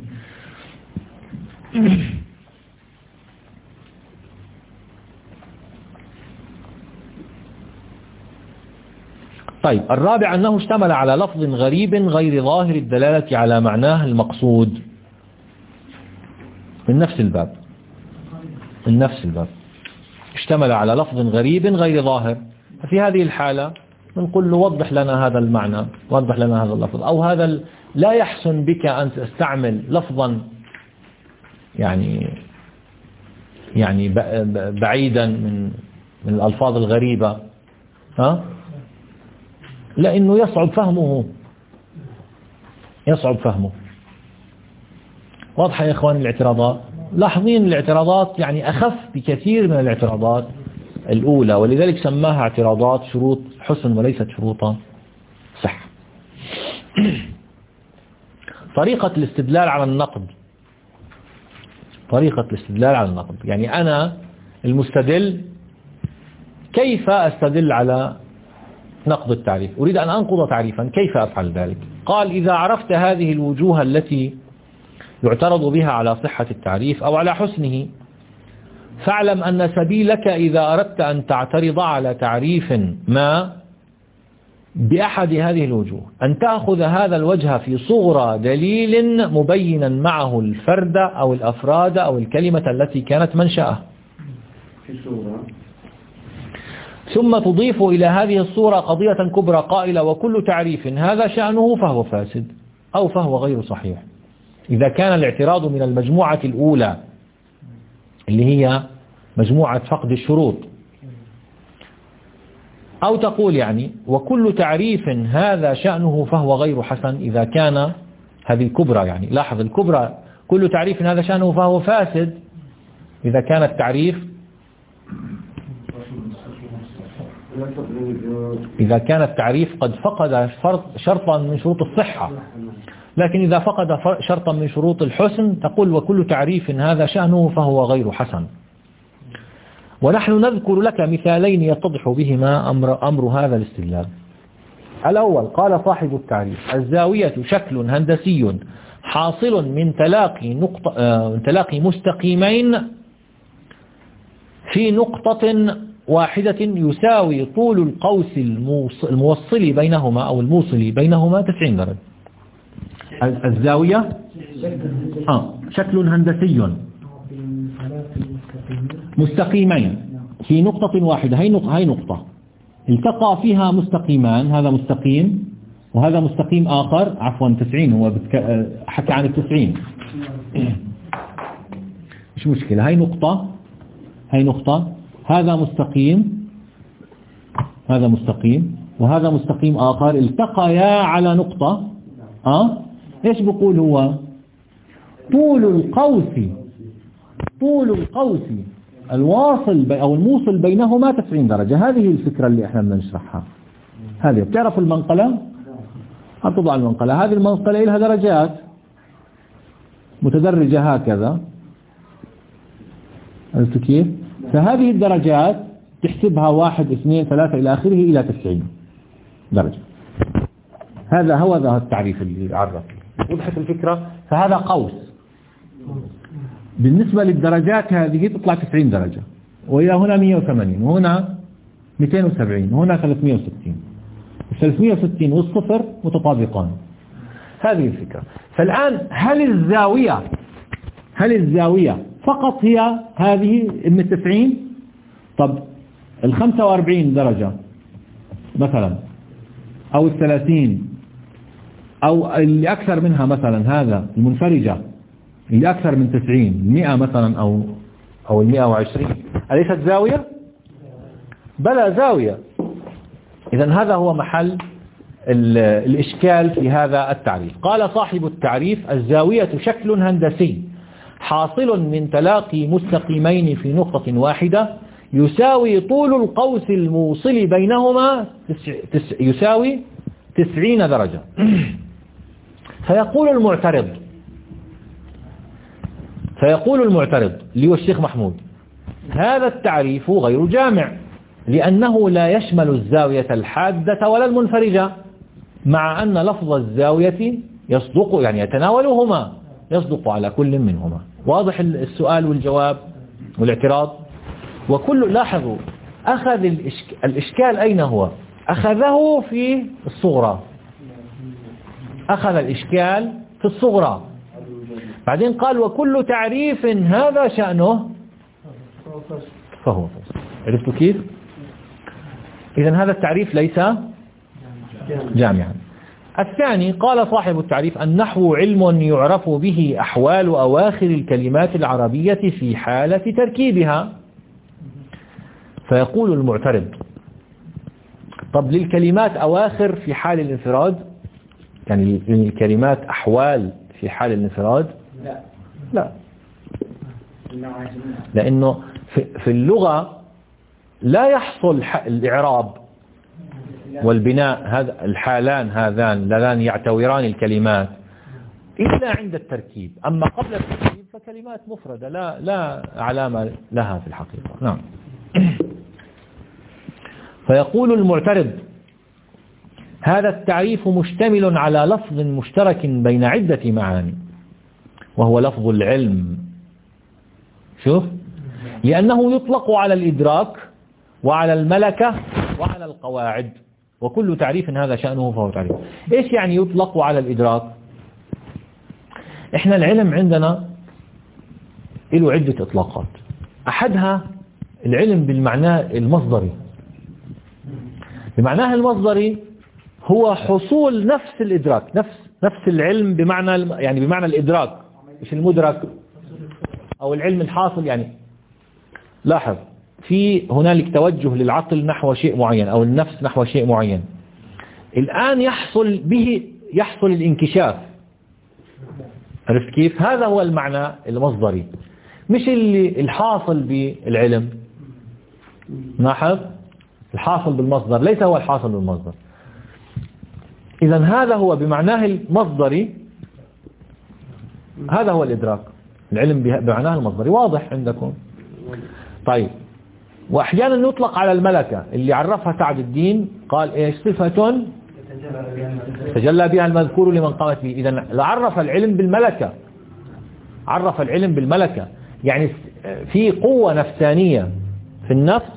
طيب الرابع أنه اشتمل على لفظ غريب غير ظاهر الدلالة على معناه المقصود من نفس الباب. من نفس الباب، اشتمل على لفظ غريب غير ظاهر. ففي هذه الحالة نقول له وضح لنا هذا المعنى، وضح لنا هذا اللفظ، أو هذا لا يحسن بك أن تستعمل لفظا يعني بعيدا من الألفاظ الغريبة، لأنه يصعب فهمه. واضحة يا إخوان الاعتراضات؟ لاحظين الاعتراضات يعني أخف بكثير من الاعتراضات الأولى، ولذلك سماها اعتراضات شروط حسن وليست شروط صح. طريقة الاستدلال على النقد، يعني أنا المستدل كيف أستدل على نقد التعريف؟ أريد أن أنقض تعريفا، كيف أفعل ذلك؟ قال إذا عرفت هذه الوجوه التي يعترض بها على صحة التعريف أو على حسنه، فاعلم أن سبيلك إذا أردت أن تعترض على تعريف ما بأحد هذه الوجوه أن تأخذ هذا الوجه في صغرى دليل مبينا معه الفرد أو الأفراد أو الكلمة التي كانت منشأه، ثم تضيف إلى هذه الصورة قضية كبرى قائلة وكل تعريف هذا شأنه فهو فاسد أو فهو غير صحيح. إذا كان الاعتراض من المجموعة الأولى اللي هي مجموعة فقد الشروط، أو تقول يعني وكل تعريف هذا شأنه فهو غير حسن إذا كان هذه الكبرى، يعني لاحظ الكبرى كل تعريف هذا شأنه فهو فاسد إذا كان التعريف قد فقد شرطا من شروط الصحة. لكن إذا فقد شرطا من شروط الحسن تقول وكل تعريف هذا شأنه فهو غير حسن. ونحن نذكر لك مثالين يتضح بهما أمر هذا الاستدلال. الأول قال صاحب التعريف الزاوية شكل هندسي حاصل من تلاقي مستقيمين في نقطة واحدة يساوي طول القوس الموصل بينهما أو الموصل بينهما 90 درجة. الزاوية شكل هندسي مستقيمين في نقطة واحدة، هي نقطة التقى فيها مستقيمان، هذا مستقيم وهذا مستقيم آخر، عفوا 90 هو حكى عن 90 مش مشكلة، هي نقطة هذا مستقيم وهذا مستقيم آخر التقيا على نقطة. ايش بقول هو؟ طول القوس الواصل أو الموصل بينهما 90 درجة. هذه الفكرة اللي احنا بدنا نشرحها. هذه بتعرف المنقلة؟ هتضع المنقلة، هذه المنقلة لها درجات متدرجة هكذا، عرفت كيف؟ فهذه الدرجات تحسبها 1 2 3 إلى آخره إلى 90 درجة. هذا هو التعريف اللي عرف. وضحت الفكرة؟ فهذا قوس بالنسبة للدرجات هذه تطلع 90 درجة، وإلى هنا 180 وهنا 270 وهنا 360. 360 والصفر متطابقان. هذه الفكرة. فالآن هل الزاوية فقط هي هذه من 90؟ طب 45 درجة مثلا أو 30 أو اللي أكثر منها مثلا، هذا المنفرجة اللي أكثر من 90 100 مثلا أو 120 أليست زاوية؟ بلى زاوية. إذن هذا هو محل الإشكال في هذا التعريف. قال صاحب التعريف الزاوية شكل هندسي حاصل من تلاقي مستقيمين في نقطة واحدة يساوي طول القوس الموصل بينهما يساوي 90 درجة. فيقول المعترض اللي هو الشيخ محمود هذا التعريف غير جامع لأنه لا يشمل الزاوية الحادة ولا المنفرجة، مع أن لفظ الزاوية يصدق يعني يتناولهما، يصدق على كل منهما. واضح السؤال والجواب والاعتراض؟ وكل لاحظوا أخذ الإشكال أين هو؟ أخذه في الصغرى، أخذ الإشكال في الصغرى. بعدين قال وكل تعريف هذا شأنه فهو فصل. عرفتوا كيف؟ إذن هذا التعريف ليس جامعا. الثاني قال صاحب التعريف: النحو علم يعرف به أحوال أواخر الكلمات العربية في حالة تركيبها. فيقول المعترض: طب للكلمات أواخر في حال الانفراد؟ يعني للكلمات أحوال في حال الانفراد؟ لا، لأنه في اللغة لا يحصل الإعراب والبناء، هذا الحالان هذان اللذان يعتوران الكلمات إلا عند التركيب. أما قبل التركيب فكلمات مفردة لا علامة لها في الحقيقة. نعم. فيقول المعترض: هذا التعريف مشتمل على لفظ مشترك بين عدة معاني، وهو لفظ العلم. شوف، لأنه يطلق على الإدراك وعلى الملكة وعلى القواعد، وكل تعريف هذا شأنه فهو تعريف. إيش يعني يطلق على الإدراك؟ إحنا العلم عندنا له عدة إطلاقات. أحدها العلم بالمعنى المصدري. بمعناه المصدري هو حصول نفس الإدراك، نفس العلم بمعنى الإدراك، مش المدرك أو العلم الحاصل. يعني لاحظ، في هنالك توجه للعقل نحو شيء معين أو النفس نحو شيء معين، الآن يحصل الانكشاف. عرفت كيف؟ هذا هو المعنى المصدري، مش الحاصل بالعلم. لاحظ، الحاصل بالمصدر ليس هو الحاصل بالمصدر. إذن هذا هو بمعناه المصدري، هذا هو الإدراك، العلم بمعناه المصدري. واضح عندكم؟ طيب، وأحيانا يطلق على الملكة اللي عرفها سعد الدين، قال إيش؟ صفة تجلى بها المذكور لمن قامت به. إذن عرف العلم بالملكة، عرف العلم بالملكة، يعني في قوة نفسانية في النفس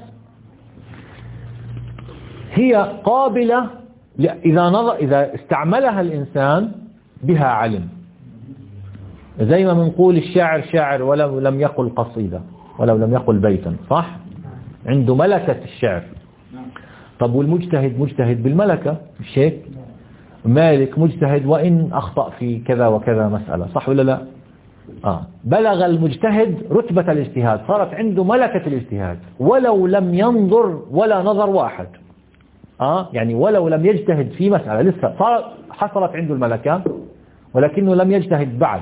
هي قابلة إذا استعملها الإنسان بها علم. زي ما بنقول الشاعر شاعر ولو لم يقل قصيدة، ولو لم يقل بيتا، صح؟ عنده ملكة الشعر. طب والمجتهد مجتهد بالملكة، مش هيك؟ مالك مجتهد وإن أخطأ في كذا وكذا مسألة، صح ولا لا؟ بلغ المجتهد رتبة الاجتهاد، صارت عنده ملكة الاجتهاد ولو لم ينظر ولا نظر واحد. يعني ولو لم يجتهد في مسألة، لسه حصلت عنده الملكة ولكنه لم يجتهد بعد.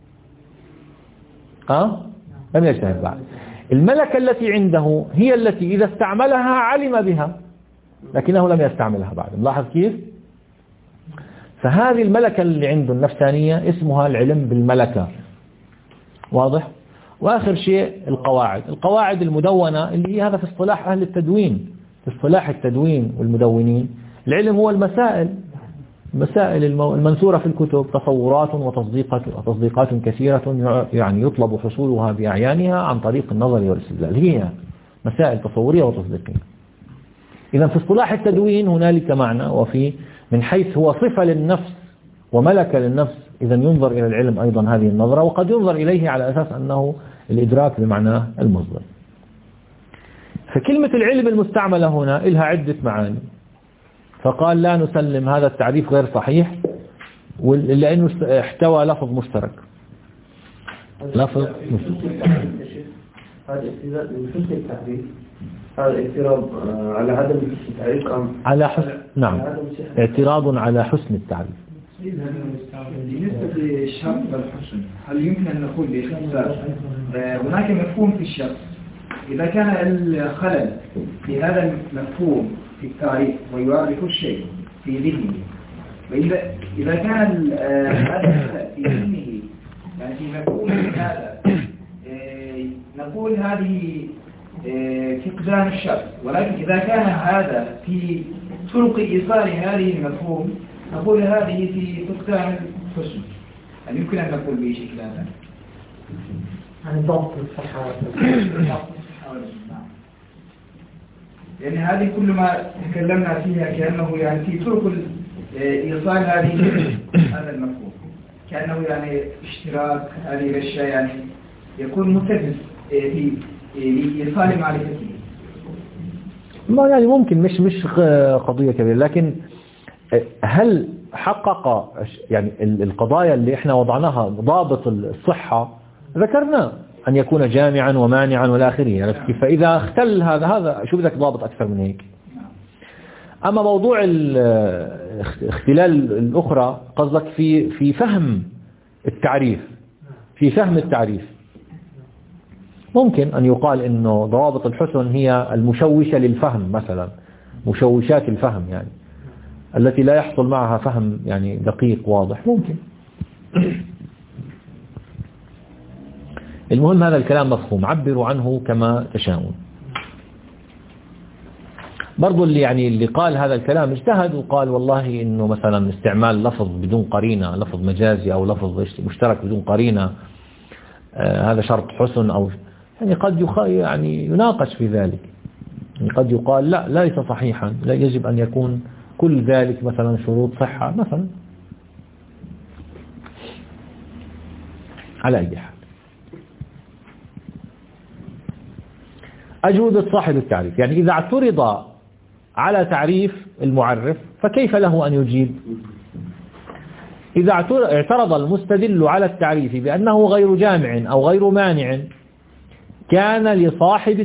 لم يجتهد بعد. الملكة التي عنده هي التي إذا استعملها علم بها، لكنه لم يستعملها بعد. ملاحظ كيف؟ فهذه الملكة اللي عنده النفسانية اسمها العلم بالملكة. واضح؟ وآخر شيء القواعد المدونة، اللي هي هذا في اصطلاح أهل التدوين، في اصطلاح التدوين والمدونين. العلم هو المسائل المنثورة في الكتب، تصورات وتصديقات كثيرة، يعني يطلب حصولها بأعيانها عن طريق النظر والاستدلال. هي مسائل تصورية وتصديقية. إذا في اصطلاح التدوين هنالك معنى، وفي من حيث هو صفة للنفس وملكة للنفس، إذا ينظر إلى العلم أيضا هذه النظرة، وقد ينظر إليه على أساس أنه الإدراك بمعناه المصدر. فكلمة العلم المستعملة هنا لها عدة معاني، فقال لا نسلم، هذا التعريف غير صحيح لأنه احتوى لفظ مشترك. لفظ مشترك. هذا الاعتراض من حسن التعريف، هذا اعتراض على عدم حسن التعريف على حسن، نعم، اعتراض على حسن التعريف. بالنسبة للشرط والحسن، هل يمكن أن نقول باختصار هناك مفهوم في الشرط، إذا كان الخلل في هذا المفهوم في التعريف ويعرف الشيء في ذهنه، وإذا كان هذا الخلل في ذهنه يعني في مفهوم هذا، نقول هذه فقدان الشرط. ولكن إذا كان هذا في طرق إيصال هذه المفهوم، نقول هذه في فقدان الحسن. هل يمكن أن نقول بشكل هذا؟ عن ضبط الصحة يعني هذه كل ما تكلمنا فيها كأنه يعني في طرق إيصال هذا المفهوم، كأنه يعني اشتراك هذه الأشياء، يعني يكون متفق في لإيصال معرفته. ما يعني ممكن مش قضية كبيرة، لكن هل حقق يعني القضايا اللي احنا وضعناها ضابط الصحة ذكرنا أن يكون جامعا ومانعا والآخرين، فإذا اختل هذا شو بدك ضابط أكثر من هيك. أما موضوع الاختلال الأخرى قصدك في فهم التعريف، في فهم التعريف ممكن أن يقال إنه ضوابط الحسن هي المشوشة للفهم مثلا، مشوشات الفهم يعني التي لا يحصل معها فهم يعني دقيق واضح ممكن. المهم هذا الكلام مفهوم، عبروا عنه كما تشاءون. برضو اللي قال هذا الكلام اجتهد وقال والله إنه مثلا استعمال لفظ بدون قرينة، لفظ مجازي أو لفظ مشترك بدون قرينة، هذا شرط حسن أو يعني قد يعني يناقش في ذلك، يعني قد يقال لا ليس صحيحا، لا يجب أن يكون كل ذلك مثلا شروط صحة مثلا. على أي حال أجودة صاحب التعريف، يعني إذا اعترض على تعريف المعرف فكيف له أن يجيب؟ إذا اعترض المستدل على التعريف بأنه غير جامع أو غير مانع كان لصاحب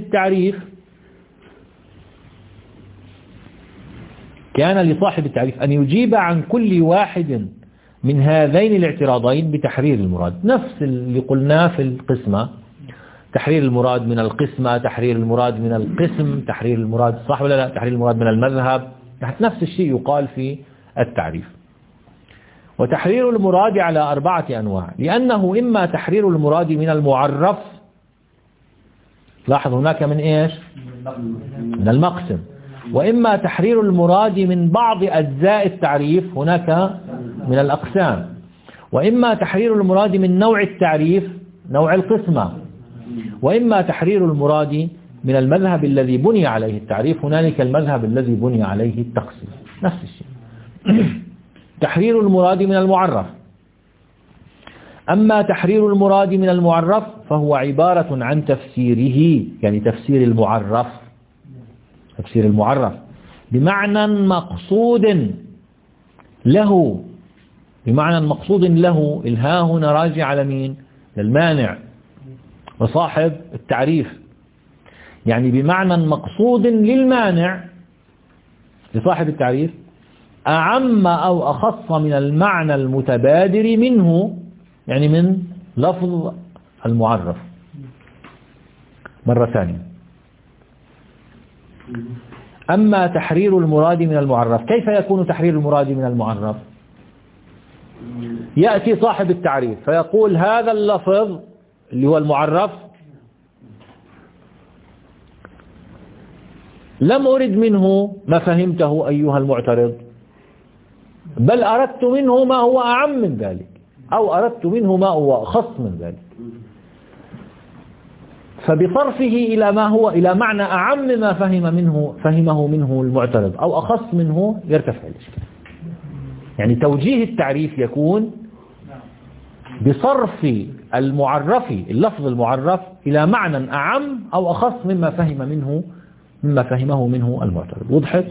التعريف أن يجيب عن كل واحد من هذين الاعتراضين بتحرير المراد، نفس اللي قلناه في القسمة، تحرير المراد من القسمة، تحرير المراد من القسم، تحرير المراد صح ولا لا، تحرير المراد من المذهب، نفس الشيء يقال في التعريف. وتحرير المراد على 4 أنواع، لأنه إما تحرير المراد من المعرف، لاحظ هناك من إيش؟ من المقسم، وإما تحرير المراد من بعض أجزاء التعريف، هناك من الأقسام، وإما تحرير المراد من نوع التعريف، نوع القسمة، وإما تحرير المراد من المذهب الذي بني عليه التعريف، هنالك المذهب الذي بني عليه التقسيم، نفس الشيء. تحرير المراد من المعرف. أما تحرير المراد من المعرف فهو عبارة عن تفسيره، يعني تفسير المعرف بمعنى مقصود له، الها هنا راجع على مين؟ للمانع وصاحب التعريف، يعني بمعنى مقصود للمانع لصاحب التعريف أعم أو أخص من المعنى المتبادر منه، يعني من لفظ المعرف. مرة ثانية، أما تحرير المراد من المعرف، كيف يكون تحرير المراد من المعرف؟ يأتي صاحب التعريف فيقول هذا اللفظ اللي هو المعرف لم أرد منه ما فهمته أيها المعترض، بل أردت منه ما هو أعم من ذلك، أو أردت منه ما هو أخص من ذلك، فبصرفه إلى معنى أعم ما فهمه منه المعترض أو أخص منه يرتفع الإشكال. يعني توجيه التعريف يكون بصرف اللفظ المعرف إلى معنى أعم أو أخص مما فهمه منه المعترض. وضحت؟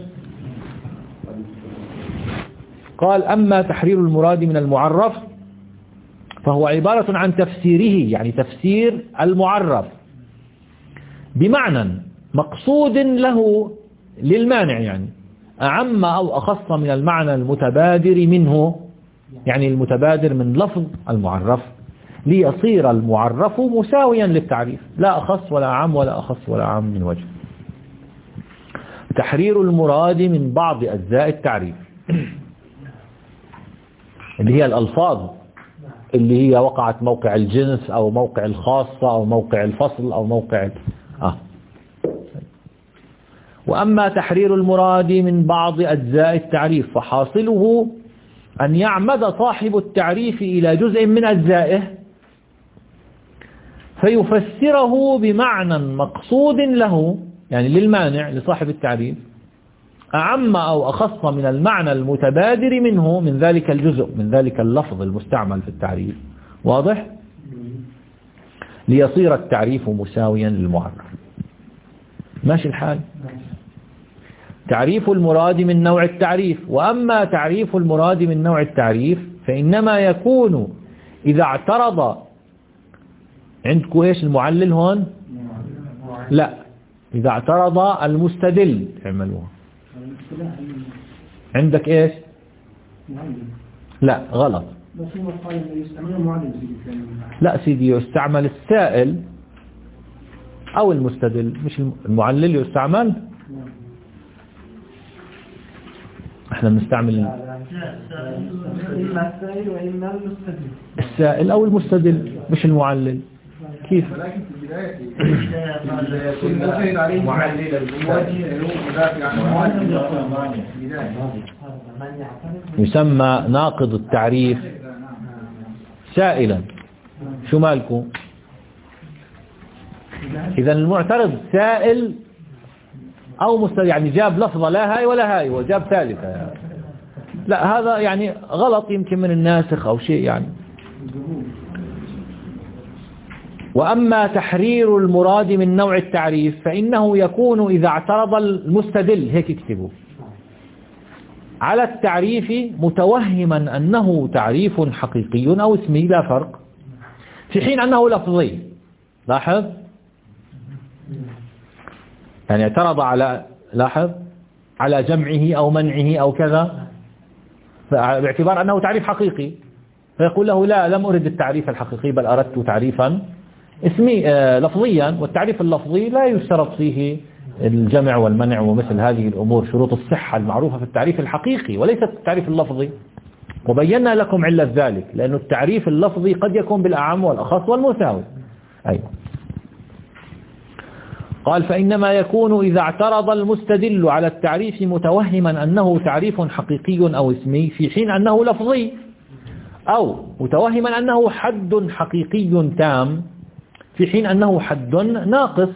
قال أما تحرير المراد من المعرف فهو عبارة عن تفسيره، يعني تفسير المعرف بمعنى مقصود له للمانع، يعني أعم أو أخص من المعنى المتبادر منه، يعني المتبادر من لفظ المعرف، ليصير المعرف مساويا للتعريف، لا أخص ولا أعم ولا أخص ولا أعم من وجه. تحرير المراد من بعض أجزاء التعريف اللي هي الألفاظ اللي هي وقعت موقع الجنس أو موقع الخاصة أو موقع الفصل أو موقع وأما تحرير المراد من بعض أجزاء التعريف فحاصله أن يعمد صاحب التعريف إلى جزء من أجزائه فيفسره بمعنى مقصود له، يعني للمانع لصاحب التعريف، أعم أو أخص من المعنى المتبادر منه، من ذلك الجزء، من ذلك اللفظ المستعمل في التعريف. واضح؟ ليصير التعريف مساويا للمعرف. ماشي الحال. تعريف المراد من نوع التعريف. وأما تعريف المراد من نوع التعريف فإنما يكون إذا اعترض عندكم إيش المعلل هون؟ لا، إذا اعترض المستدل اعملوها. عندك إيش؟ لا غلط. لا سيدي، يستعمل السائل أو المستدل، مش المعلل يستعمل. احنا بنستعمل السائل أو المستدل مش المعلل. كيف؟ ولكن في البداية عليه معلل يسمى ناقض التعريف سائلا. شو مالكم؟ إذا المعترض سائل أو مستدل، يعني جاب لفظة لا هاي ولا هاي وجاب ثالثة. لا هذا يعني غلط يمكن من الناسخ أو شيء يعني. وأما تحرير المراد من نوع التعريف فإنه يكون إذا اعترض المستدل، هيك اكتبوا، على التعريف متوهما أنه تعريف حقيقي أو اسمي لا فرق، في حين أنه لفظي. لاحظ، يعني اعترض على، لاحظ، على جمعه أو منعه أو كذا باعتبار أنه تعريف حقيقي، فيقول له لا، لم أرد التعريف الحقيقي بل أردت تعريفا اسمي لفظيا. والتعريف اللفظي لا يشترط فيه الجمع والمنع ومثل هذه الأمور، شروط الصحة المعروفة في التعريف الحقيقي وليس التعريف اللفظي. وبينا لكم علة ذلك، لأن التعريف اللفظي قد يكون بالأعم والأخص والمساوي. أيوة. قال فإنما يكون إذا اعترض المستدل على التعريف متوهما أنه تعريف حقيقي أو اسمي، في حين أنه لفظي، أو متوهما أنه حد حقيقي تام في حين أنه حد ناقص،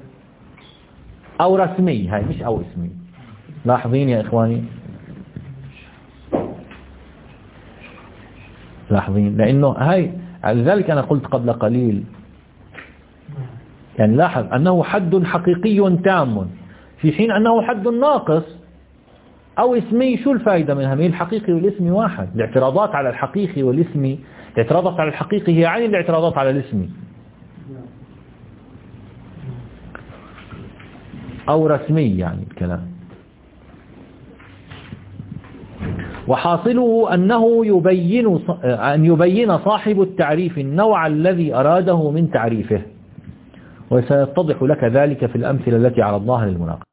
أو رسمي. هاي مش أو اسمي. لاحظين يا إخواني، لاحظين، لأنه هاي لذلك أنا قلت قبل قليل، يعني لاحظ أنه حد حقيقي تام في حين أنه حد ناقص أو اسمي. شو الفائدة منها؟ من الحقيقي والاسمي واحد. الاعتراضات على الحقيقي والاسمي، الاعتراضات على الحقيقي هي عين الاعتراضات على الاسمي. أو رسمي يعني الكلام. وحاصله أنه يبين صاحب التعريف النوع الذي أراده من تعريفه، وسيتضح لك ذلك في الأمثلة التي عرضناها للمناقشة.